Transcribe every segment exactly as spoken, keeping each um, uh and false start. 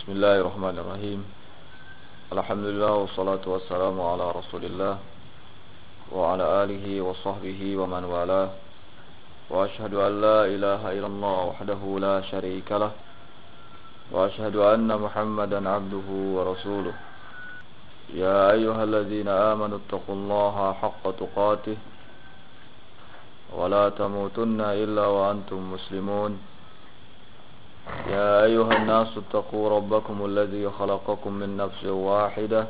Bismillahirrahmanirrahim. Alhamdulillah wassalatu wassalamu ala Rasulillah wa ala alihi wa sahbihi wa man wala. Wa ashhadu an la ilaha illallah wahdahu la syarika lah. Wa ashhadu anna Muhammadan abduhu wa rasuluh. Ya ayyuhalladzina amanu taqullaha haqqa tuqatih wa la tamutunna illa wa antum muslimun. يا أيها الناس اتقوا ربكم الذي خلقكم من نفس واحدة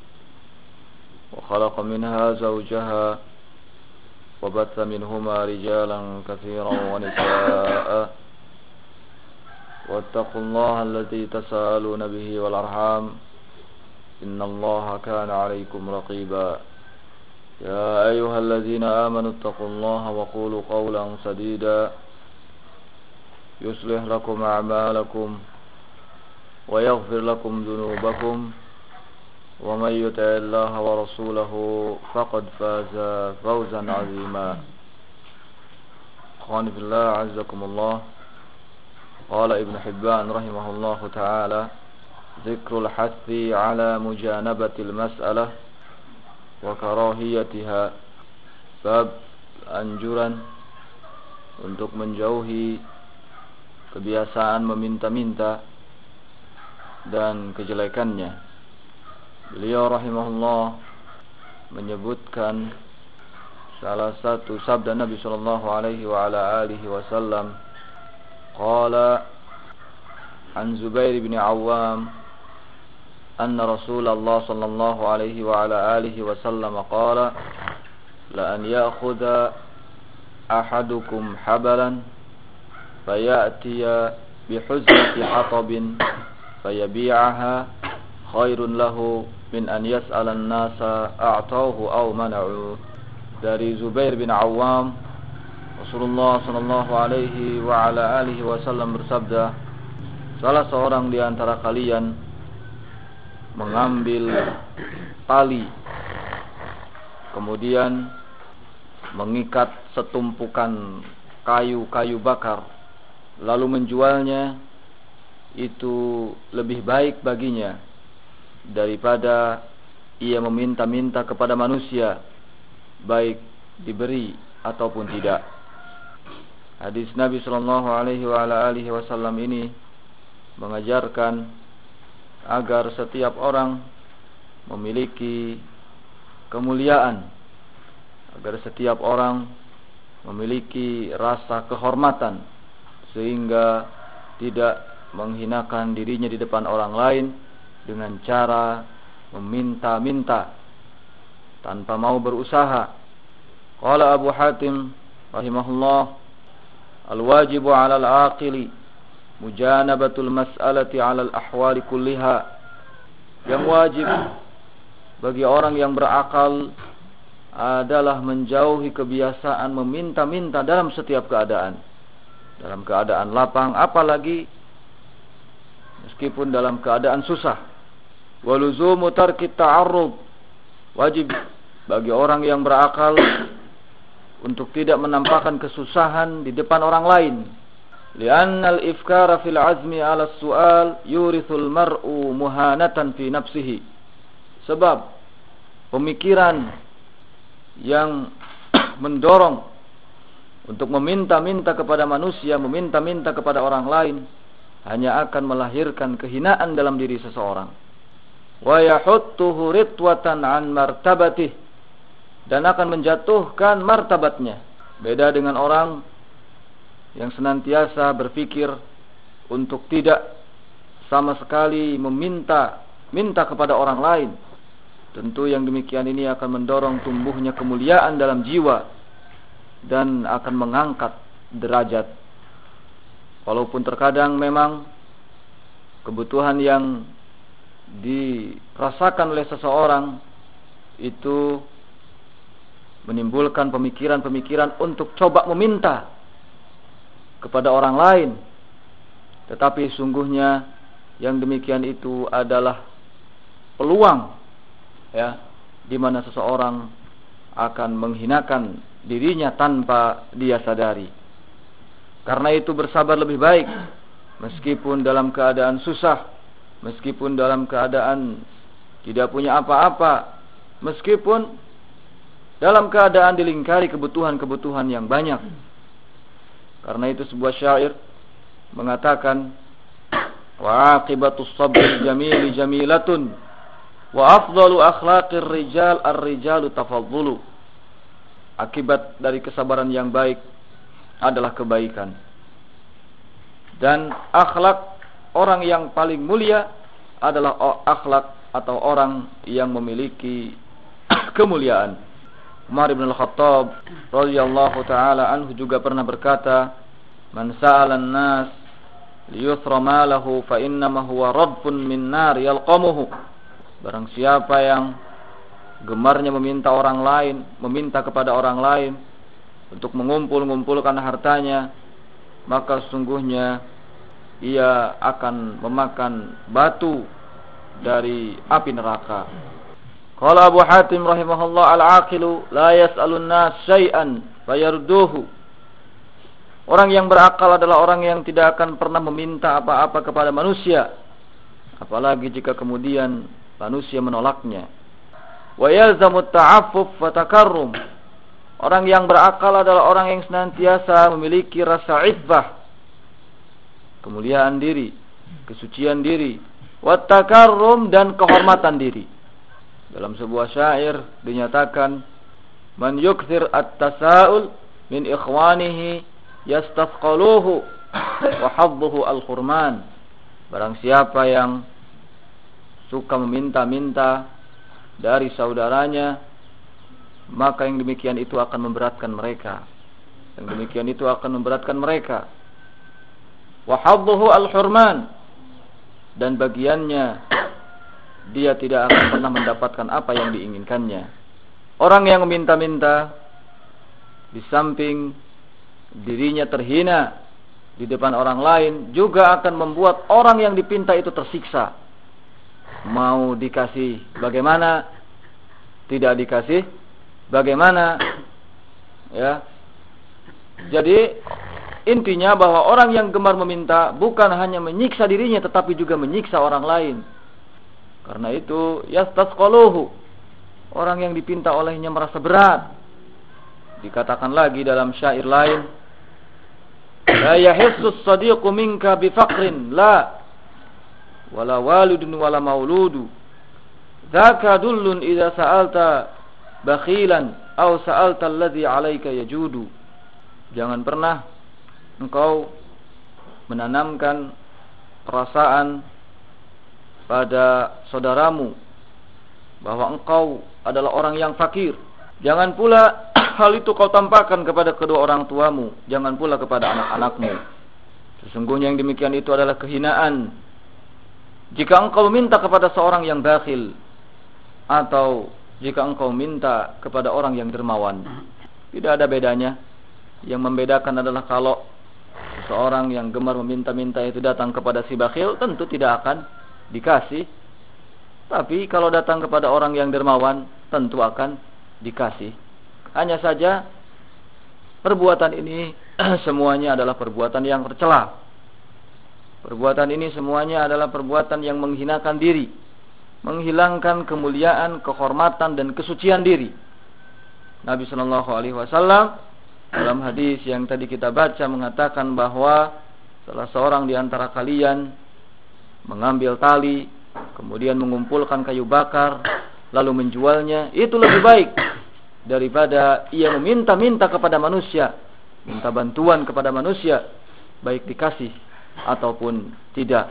وخلق منها زوجها وبث منهما رجالا كثيرا ونساء واتقوا الله الذي تساءلون به والأرحام إن الله كان عليكم رقيبا يا أيها الذين آمنوا اتقوا الله وقولوا قولا سديدا يصلح لكم أعمالكم ويغفر لكم ذنوبكم ومن يطع الله ورسوله فقد فاز فوزا عظيما. أخواني في الله أعزكم الله. قال ابن حبان رحمه الله تعالى: ذكر الحث على مجانبة المسألة وكراهيتها. Bab anjuran untuk menjauhi kebiasaan meminta-minta dan kejelekannya. Beliau rahimahullah menyebutkan salah satu sabda Nabi sallallahu alaihi wa ala alihi wasallam. Qala an Zubair bin Awam anna Rasulullah sallallahu alaihi wa ala alihi wasallam qala la an ya'khudha ahadukum habalan فيأتي بحزمة حطب فيبيعها خير له من أن يسأل الناس أعطوه أو منعوه. Dari Zubair bin Awam, Rasulullah sallallahu alaihi wa ala alihi wasallam bersabda, salah seorang di antara kalian mengambil tali kemudian mengikat setumpukan kayu-kayu bakar lalu menjualnya, itu lebih baik baginya daripada ia meminta-minta kepada manusia, baik diberi ataupun tidak. Hadis Nabi sallallahu alaihi wa ala alihi wasallam ini mengajarkan agar setiap orang memiliki kemuliaan, agar setiap orang memiliki rasa kehormatan, sehingga tidak menghinakan dirinya di depan orang lain dengan cara meminta-minta tanpa mau berusaha. Qala Abu Hatim rahimahullah: al-wajibu 'ala al-'aqili mujanabatul mas'alati 'ala al-ahwali kulliha. Yang wajib bagi orang yang berakal adalah menjauhi kebiasaan meminta-minta dalam setiap keadaan. Dalam keadaan lapang, apalagi meskipun dalam keadaan susah. Waluzumu tarki ta'arrud. Wajib bagi orang yang berakal untuk tidak menampakkan kesusahan di depan orang lain. Li'anna al-ifkara fil azmi 'ala as-su'al yurithul mar'u muhanatan fi nafsihi. Sebab pemikiran yang mendorong untuk meminta-minta kepada manusia, meminta-minta kepada orang lain, hanya akan melahirkan kehinaan dalam diri seseorang. Wa yahuttuhu ritwatan an martabatih, dan akan menjatuhkan martabatnya. Beda dengan orang yang senantiasa berpikir untuk tidak sama sekali meminta minta kepada orang lain. Tentu yang demikian ini akan mendorong tumbuhnya kemuliaan dalam jiwa dan akan mengangkat derajat. Walaupun terkadang memang kebutuhan yang dirasakan oleh seseorang itu menimbulkan pemikiran-pemikiran untuk coba meminta kepada orang lain, tetapi sungguhnya yang demikian itu adalah peluang, ya, di mana seseorang akan menghinakan dirinya tanpa dia sadari. Karena itu bersabar lebih baik meskipun dalam keadaan susah, meskipun dalam keadaan tidak punya apa-apa, meskipun dalam keadaan dilingkari kebutuhan-kebutuhan yang banyak. Karena itu sebuah syair mengatakan, wa aqibatus sabri jamili jamilatun wa afdalu akhlaqir rijal ar-rijalu tafaddulu. Akibat dari kesabaran yang baik adalah kebaikan, dan akhlak orang yang paling mulia adalah akhlak atau orang yang memiliki kemuliaan. Umar bin Al-Khattab radhiyallahu taala anhu juga pernah berkata, "Man sa'ala an-nas liyuthra malahu fa innama huwa radfun min nar yalqamuhu." Barang siapa yang gemarnya meminta orang lain, meminta kepada orang lain untuk mengumpul-ngumpulkan hartanya, maka sesungguhnya ia akan memakan batu dari api neraka. Qala Abu Hatim rahimahullah, al-aqilu la yas'alun nas syai'an fayarduhu. Orang yang berakal adalah orang yang tidak akan pernah meminta apa-apa kepada manusia, apalagi jika kemudian manusia menolaknya. Wa yalzamu ta'affuf wa takarrum. Orang yang berakal adalah orang yang senantiasa memiliki rasa iffah, kemuliaan diri, kesucian diri, wa takarrum, dan kehormatan diri. Dalam sebuah syair dinyatakan, man yukthir at-tasa'ul min ikhwanihi yastafqaluhu wa hadduhu al-khurman. Barang siapa yang suka meminta-minta dari saudaranya, maka yang demikian itu akan memberatkan mereka. Yang demikian itu akan memberatkan mereka. Wa hadduhu al-hurman, dan bagiannya dia tidak akan pernah mendapatkan apa yang diinginkannya. Orang yang meminta-minta di samping dirinya terhina di depan orang lain, juga akan membuat orang yang dipinta itu tersiksa. Mau dikasih bagaimana, tidak dikasih bagaimana, ya. Jadi intinya bahwa orang yang gemar meminta bukan hanya menyiksa dirinya, tetapi juga menyiksa orang lain. Karena itu yastasqaluhu, orang yang dipinta olehnya merasa berat. Dikatakan lagi dalam syair lain, la yahissu as-sadiqu minka bi faqrin la wala walidun wala mauludu dzaka dullun idza sa'alta bakhilan aw sa'alta alladhi 'alaika yajudu. Jangan pernah engkau menanamkan perasaan pada saudaramu bahwa engkau adalah orang yang fakir. Jangan pula hal itu kau tampakkan kepada kedua orang tuamu, jangan pula kepada anak-anakmu. Sesungguhnya yang demikian itu adalah kehinaan. Jika engkau minta kepada seorang yang bakhil, atau jika engkau minta kepada orang yang dermawan, tidak ada bedanya. Yang membedakan adalah kalau seorang yang gemar meminta-minta itu datang kepada si bakhil, tentu tidak akan dikasih. Tapi kalau datang kepada orang yang dermawan, tentu akan dikasih. Hanya saja perbuatan ini semuanya adalah perbuatan yang tercela. Perbuatan ini semuanya adalah perbuatan yang menghinakan diri, menghilangkan kemuliaan, kehormatan, dan kesucian diri. Nabi Shallallahu Alaihi Wasallam dalam hadis yang tadi kita baca mengatakan bahwa salah seorang di antara kalian mengambil tali, kemudian mengumpulkan kayu bakar, lalu menjualnya, itu lebih baik daripada ia meminta-minta kepada manusia, minta bantuan kepada manusia, baik dikasih ataupun tidak.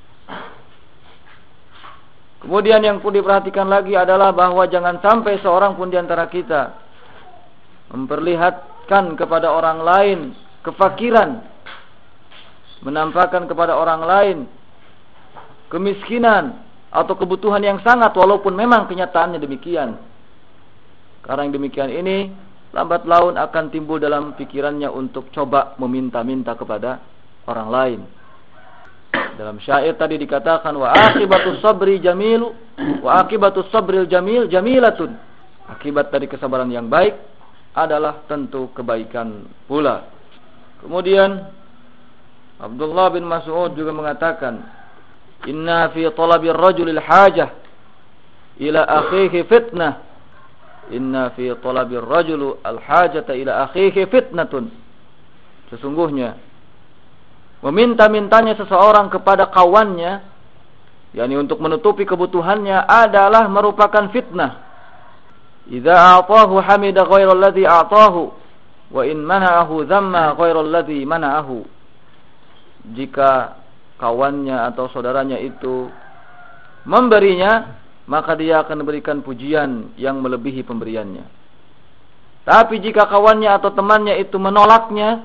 Kemudian yang perlu diperhatikan lagi adalah bahwa jangan sampai seorang pun di antara kita memperlihatkan kepada orang lain kefakiran, menampakkan kepada orang lain kemiskinan atau kebutuhan yang sangat, walaupun memang kenyataannya demikian. Karena yang demikian ini lambat laun akan timbul dalam pikirannya untuk coba meminta-minta kepada orang lain. Dalam syair tadi dikatakan, wa akibatus sabri jamilu wa akibatus sabril jamil jamilatun. Akibat dari kesabaran yang baik adalah tentu kebaikan pula. Kemudian Abdullah bin Mas'ud juga mengatakan, Inna fi talabir rajulil hajah ila akhihi fitnah. Inna fi talabir rajul al-hajata ila akhihi fitnatun. Sesungguhnya meminta-mintanya seseorang kepada kawannya, yakni untuk menutupi kebutuhannya, adalah merupakan fitnah. Idza a'tahu hamida ghairal ladzi a'tahu wa in mana'ahu dhamma ghairal ladzi mana'ahu. Jika kawannya atau saudaranya itu memberinya, maka dia akan memberikan pujian yang melebihi pemberiannya. Tapi jika kawannya atau temannya itu menolaknya,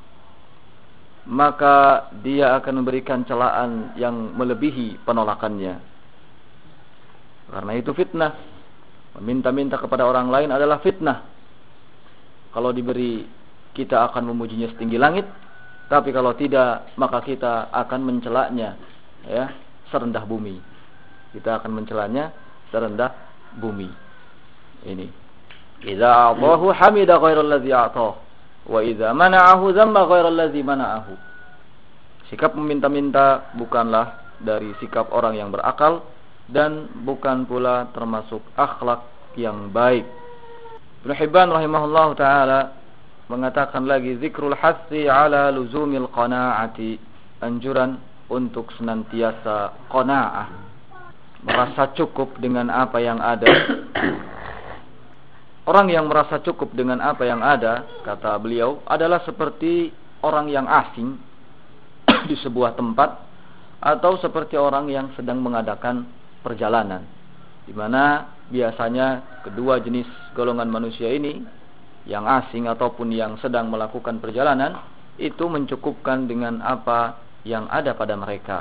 maka dia akan memberikan celaan yang melebihi penolakannya. Karena itu fitnah. Meminta-minta kepada orang lain adalah fitnah. Kalau diberi, kita akan memujinya setinggi langit. Tapi kalau tidak, maka kita akan mencelanya, ya, serendah bumi. Kita akan mencelanya serendah bumi. Ini. Idza a'tahu hamida ghairal ladzi a'tahu wa idza mana'ahu dhamma ghairal ladzi mana'ahu. Sikap meminta-minta bukanlah dari sikap orang yang berakal dan bukan pula termasuk akhlak yang baik. Ibnu Hibban rahimahullahu taala mengatakan lagi, zikrul hassi ala luzumil qanaati, anjuran untuk senantiasa qanaah, merasa cukup dengan apa yang ada. Orang yang merasa cukup dengan apa yang ada, kata beliau, adalah seperti orang yang asing di sebuah tempat, atau seperti orang yang sedang mengadakan perjalanan, di mana biasanya kedua jenis golongan manusia ini, yang asing ataupun yang sedang melakukan perjalanan, itu mencukupkan dengan apa yang ada pada mereka.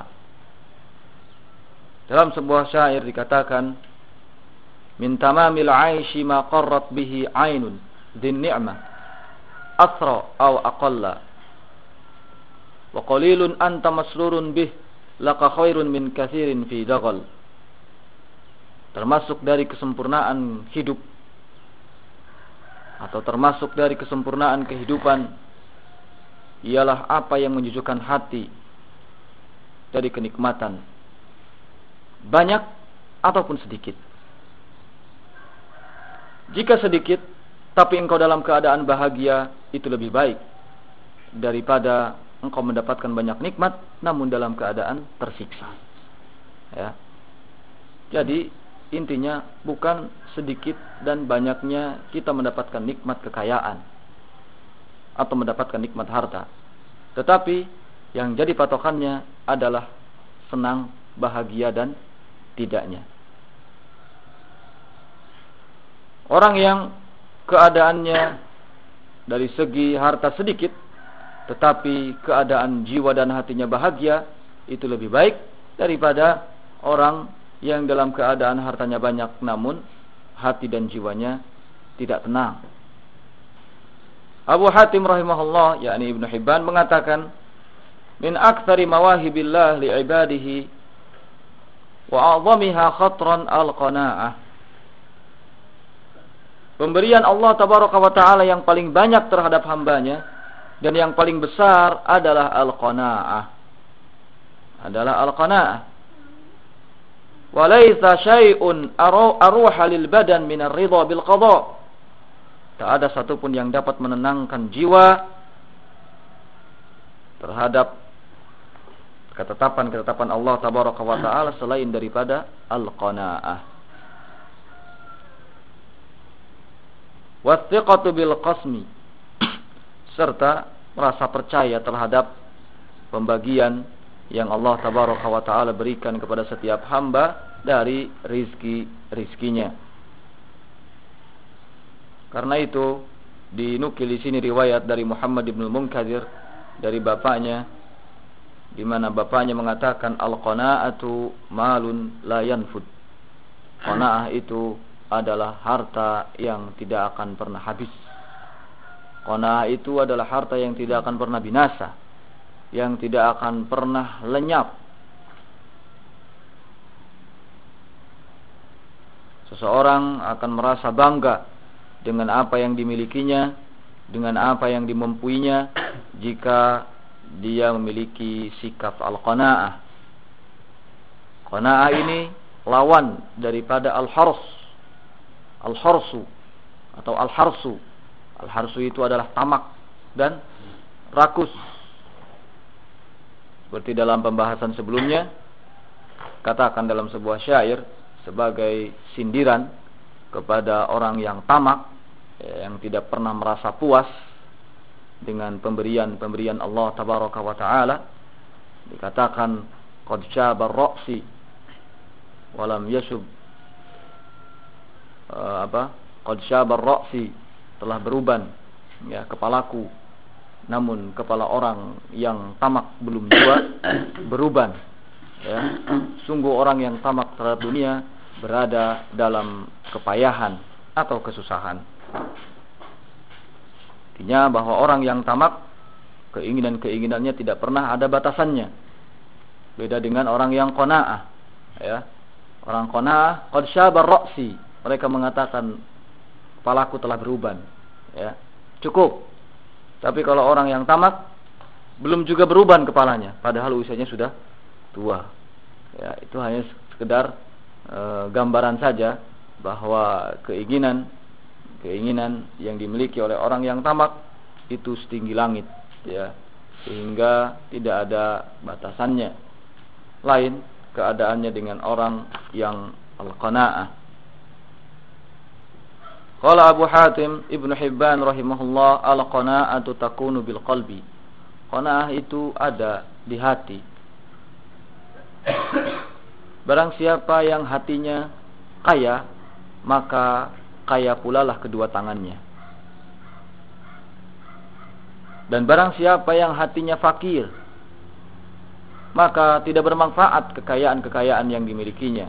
Dalam sebuah syair dikatakan, min tamamil aishi ma qarrat bihi ainun dzin ni'mah asra aw aqalla wa qalilun anta maslurun bih laka khairun min katsirin fi daghal. Termasuk dari kesempurnaan hidup, atau termasuk dari kesempurnaan kehidupan, ialah apa yang menyejukkan hati dari kenikmatan, banyak ataupun sedikit. Jika sedikit tapi engkau dalam keadaan bahagia, itu lebih baik daripada engkau mendapatkan banyak nikmat namun dalam keadaan tersiksa. Ya. Jadi intinya bukan sedikit dan banyaknya kita mendapatkan nikmat kekayaan atau mendapatkan nikmat harta, tetapi yang jadi patokannya adalah senang, bahagia dan tidaknya. Orang yang keadaannya dari segi harta sedikit tetapi keadaan jiwa dan hatinya bahagia, itu lebih baik daripada orang yang dalam keadaan hartanya banyak namun hati dan jiwanya tidak tenang. Abu Hatim rahimahullah, yakni Ibnu Hibban, mengatakan, min aktsari mawahibillah li'ibadihi wa a'zamiha khatran al-qanaa'ah. Pemberian Allah tabaraka wa ta'ala yang paling banyak terhadap hambanya dan yang paling besar adalah al-qanaa'ah. Adalah al-qanaa'ah. Walaysa syai'un aruha lil badan min ar-ridha bil qada. Tak ada satupun yang dapat menenangkan jiwa terhadap ketetapan-ketetapan Allah tabaraka wa taala selain daripada al-qanaa'ah. Wathiqatu bil qasmi, serta merasa percaya terhadap pembagian yang Allah tabaraka wa taala berikan kepada setiap hamba dari rizki-rizkinya. Karena itu dinukil di sini riwayat dari Muhammad ibn Munkadir dari bapaknya, di mana bapaknya mengatakan, al-qanaa'atu malun la yanfud. Qanaa'ah itu adalah harta yang tidak akan pernah habis. Qanaa'ah itu adalah harta yang tidak akan pernah binasa, yang tidak akan pernah lenyap. Seseorang akan merasa bangga dengan apa yang dimilikinya, dengan apa yang dimampuinya, jika dia memiliki sikap al-qanaa'ah. Qanaah ini lawan daripada al-hars. Al-harsu atau al-harsu. Al-harsu itu adalah tamak dan rakus. Seperti dalam pembahasan sebelumnya, katakan dalam sebuah syair sebagai sindiran kepada orang yang tamak, yang tidak pernah merasa puas dengan pemberian-pemberian Allah tabaraka wa taala, dikatakan qad syaba ar-ra'si wa lam yashub uh, apa qad syaba ar-ra'si, telah beruban ya kepalaku, namun kepala orang yang tamak belum tua beruban ya. Sungguh orang yang tamak terhadap dunia berada dalam kepayahan atau kesusahan. Artinya bahwa orang yang tamak, keinginan-keinginannya tidak pernah ada batasannya. Beda dengan orang yang qanaah ya. Orang qanaah qad syaba ar-ra'si, mereka mengatakan kepalaku telah beruban ya, cukup. Tapi kalau orang yang tamak, belum juga beruban kepalanya, padahal usianya sudah tua ya. Itu hanya sekedar e, gambaran saja bahwa keinginan keinginan yang dimiliki oleh orang yang tamak itu setinggi langit ya, sehingga tidak ada batasannya. Lain keadaannya dengan orang yang al-qanaah. Qala Abu Hatim Ibnu Hibban rahimahullah, al-qanaatu takunu bil qalbi. Qanaah itu ada di hati. Barang siapa yang hatinya kaya, maka kaya pula lah kedua tangannya. Dan barang siapa yang hatinya fakir, maka tidak bermanfaat kekayaan-kekayaan yang dimilikinya.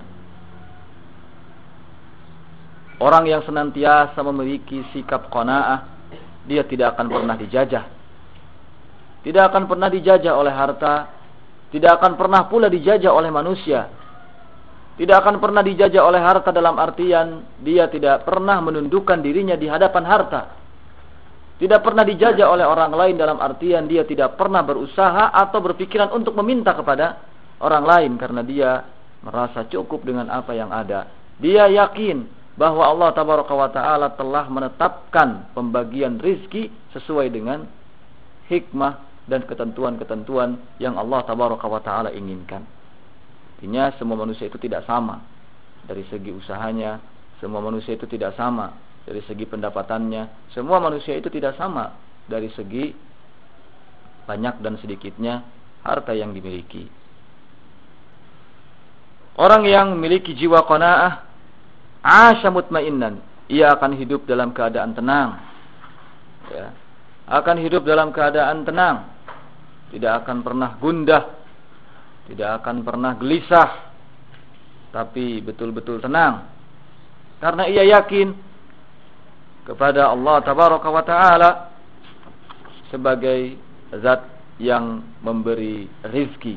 Orang yang senantiasa memiliki sikap qanaah, dia tidak akan pernah dijajah. Tidak akan pernah dijajah oleh harta, tidak akan pernah pula dijajah oleh manusia. Tidak akan pernah dijajah oleh harta dalam artian dia tidak pernah menundukkan dirinya di hadapan harta. Tidak pernah dijajah oleh orang lain dalam artian dia tidak pernah berusaha atau berpikiran untuk meminta kepada orang lain, karena dia merasa cukup dengan apa yang ada. Dia yakin bahwa Allah tabaraka wa taala telah menetapkan pembagian rizki sesuai dengan hikmah dan ketentuan-ketentuan yang Allah tabaraka wa taala inginkan. Artinya semua manusia itu tidak sama dari segi usahanya, semua manusia itu tidak sama dari segi pendapatannya, semua manusia itu tidak sama dari segi banyak dan sedikitnya harta yang dimiliki. Orang yang memiliki jiwa qanaah, asya mutmainnan, ia akan hidup dalam keadaan tenang ya. Akan hidup dalam keadaan tenang, tidak akan pernah gundah, tidak akan pernah gelisah, tapi betul-betul tenang, karena ia yakin kepada Allah tabaraka wa taala sebagai zat yang memberi rizki.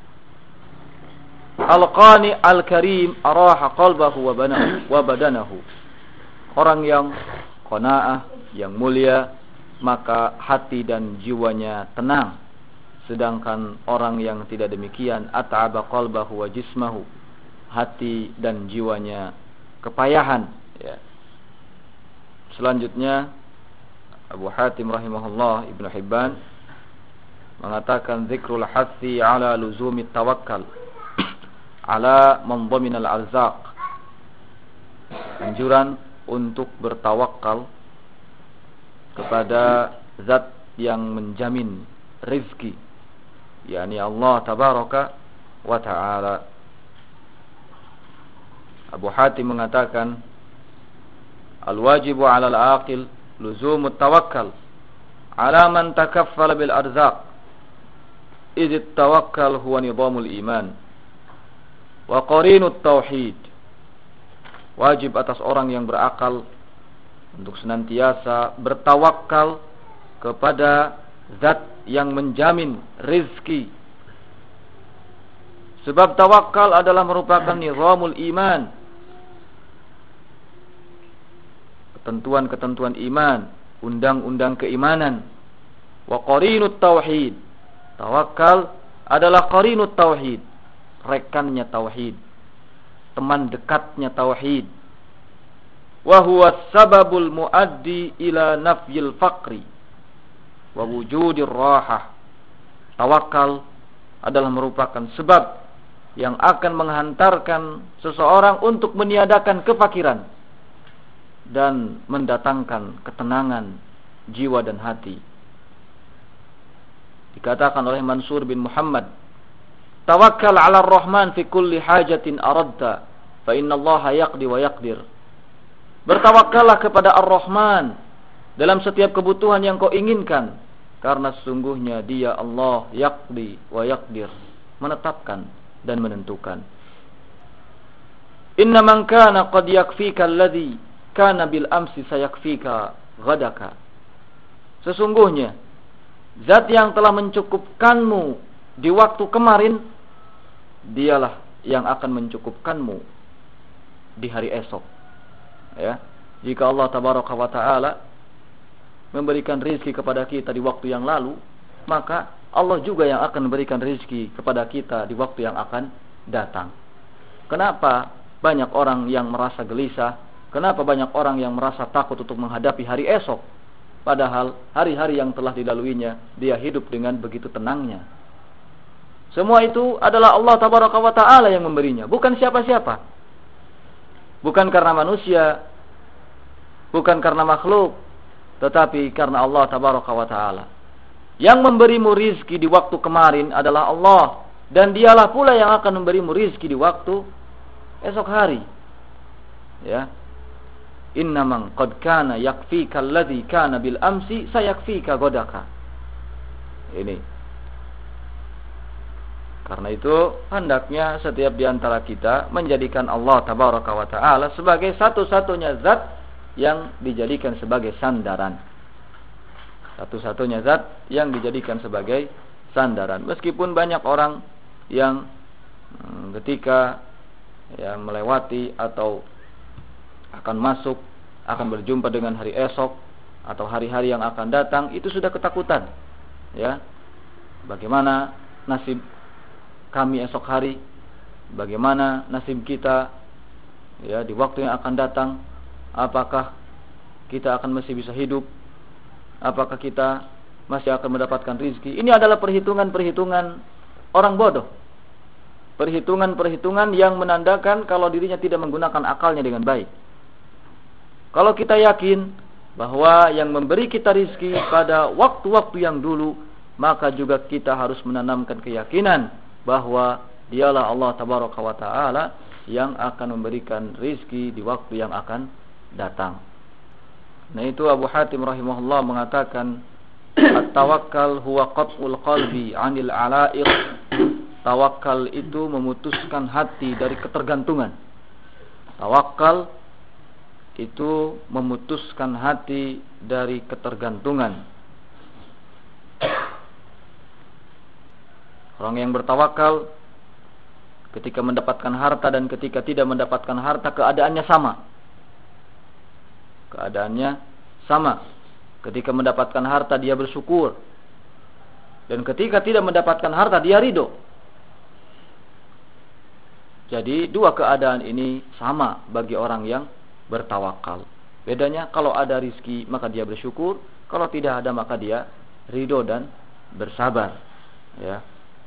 Al-qani al-karim araha qalbahu wa banahu wa badanahu. Orang yang qanaah, yang mulia, maka hati dan jiwanya tenang. Sedangkan orang yang tidak demikian, at'aba qalbahu wa jismahu, hati dan jiwanya kepayahan ya. Selanjutnya Abu Hatim rahimahullah, Ibnu Hibban mengatakan zikrul hasi ala luzumi tawakkal ala man dhaminal arzaq, anjuran untuk bertawakal kepada zat yang menjamin rizki, yakni Allah tabaraka wa taala. Abu Hatim mengatakan al-wajibu 'ala al-aqil luzumut tawakkal 'ala man takaffala bil arzaq, idh at-tawakkal huwa nizamul iman wa qarinut tauhid. Wajib atas orang yang berakal untuk senantiasa bertawakal kepada zat yang menjamin rizki, sebab tawakal adalah merupakan nizamul iman, ketentuan-ketentuan iman, undang-undang keimanan. Wa qarinut tauhid, tawakal adalah qarinut tauhid, rekannya tauhid, teman dekatnya tauhid. Wa huwa sababul muaddi ila nafyil faqri wa wujudir rahah. Tawakal adalah merupakan sebab yang akan menghantarkan seseorang untuk meniadakan kefakiran dan mendatangkan ketenangan jiwa dan hati. Dikatakan oleh Mansur bin Muhammad, tawakkal 'ala ar-Rahman fi kulli hajatin aradta, fa inna Allaha yaqdi wa yaqdir. Bertawakkallah kepada Ar-Rahman dalam setiap kebutuhan yang kau inginkan, karena sesungguhnya Dia Allah yaqdi wa yaqdir, menetapkan dan menentukan. Inna man kana qad yakfika alladhi kana bil amsi sayakfika ghadaka. Sesungguhnya zat yang telah mencukupkanmu di waktu kemarin, dialah yang akan mencukupkanmu di hari esok. Ya, jika Allah tabaraka wa taala memberikan rezeki kepada kita di waktu yang lalu, maka Allah juga yang akan memberikan rezeki kepada kita di waktu yang akan datang. Kenapa banyak orang yang merasa gelisah? Kenapa banyak orang yang merasa takut untuk menghadapi hari esok? Padahal hari-hari yang telah dilaluinya dia hidup dengan begitu tenangnya. Semua itu adalah Allah tabaraka wa taala yang memberinya, bukan siapa-siapa. Bukan karena manusia, bukan karena makhluk, tetapi karena Allah tabaraka wa taala. Yang memberimu rizki di waktu kemarin adalah Allah, dan dialah pula yang akan memberimu rizki di waktu esok hari. Ya. Innaman qad kana yakfika alladhi kana bil amsi sayakfika godaka. Ini. Karena itu hendaknya setiap di antara kita menjadikan Allah tabaraka wa taala sebagai satu-satunya zat yang dijadikan sebagai sandaran. Satu-satunya zat yang dijadikan sebagai sandaran. Meskipun banyak orang yang ketika ya, melewati atau akan masuk, akan berjumpa dengan hari esok atau hari-hari yang akan datang, itu sudah ketakutan. Ya, bagaimana nasib kami esok hari? Bagaimana nasib kita ya di waktu yang akan datang? Apakah kita akan masih bisa hidup? Apakah kita masih akan mendapatkan rizki? Ini adalah perhitungan-perhitungan orang bodoh. Perhitungan-perhitungan yang menandakan kalau dirinya tidak menggunakan akalnya dengan baik. Kalau kita yakin bahwa yang memberi kita rizki pada waktu-waktu yang dulu, maka juga kita harus menanamkan keyakinan bahwa dialah Allah tabaraka wa ta'ala yang akan memberikan rizki di waktu yang akan datang. Nah, itu Abu Hatim rahimahullah mengatakan, at-tawakkal huwa qat'ul qalbi 'anil 'ala'iq. Tawakal itu memutuskan hati dari ketergantungan. Tawakal itu memutuskan hati dari ketergantungan. Orang yang bertawakal ketika mendapatkan harta dan ketika tidak mendapatkan harta, keadaannya sama. Keadaannya sama. Ketika mendapatkan harta dia bersyukur, dan ketika tidak mendapatkan harta dia ridho. Jadi dua keadaan ini sama bagi orang yang bertawakal. Bedanya kalau ada rizki maka dia bersyukur, kalau tidak ada maka dia ridho dan bersabar. Ya.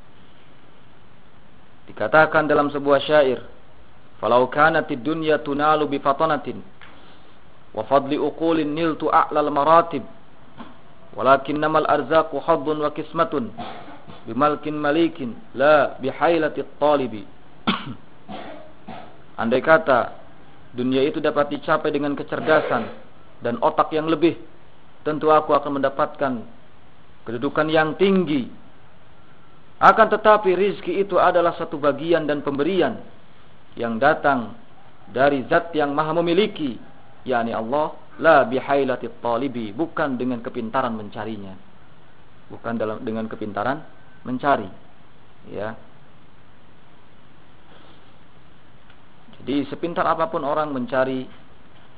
Dikatakan dalam sebuah syair, "Falau kanatid dunya tunalu bi fatanatin wa fadli uqulin niltu a'lal maratib, walakinnamal arzaqu haddun wa qismatun bimalkin malikin la bihailatit talibi." Andai kata dunia itu dapat dicapai dengan kecerdasan dan otak yang lebih, tentu aku akan mendapatkan kedudukan yang tinggi. Akan tetapi rizki itu adalah satu bagian dan pemberian yang datang dari zat yang maha memiliki, yakni Allah, la bihailatit talibi, bukan dengan kepintaran mencarinya. Bukan dalam dengan kepintaran mencari. Ya. Jadi sepintar apapun orang mencari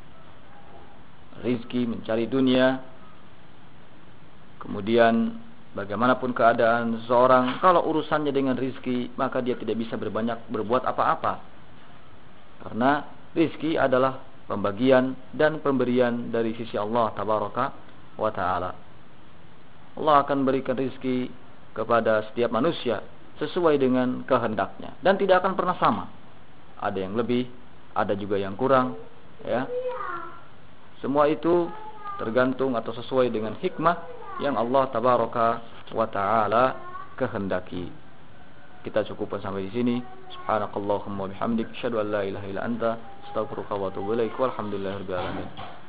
rizki, mencari dunia, kemudian bagaimanapun keadaan seseorang, kalau urusannya dengan rizki, maka dia tidak bisa berbanyak berbuat apa-apa. Karena rizki adalah pembagian dan pemberian dari sisi Allah tabaraka wa ta'ala. Allah akan berikan rizki kepada setiap manusia sesuai dengan kehendaknya, dan tidak akan pernah sama. Ada yang lebih, ada juga yang kurang, ya. Semua itu tergantung atau sesuai dengan hikmah yang Allah tabaraka wa ta'ala kehendaki. Kita cukupkan sampai di sini. Subhanakallahumma bihamdik, asyhadu an la ilaha illa anta, astaghfiruka wa atubu ilaik. Walhamdulillahirabbil alamin.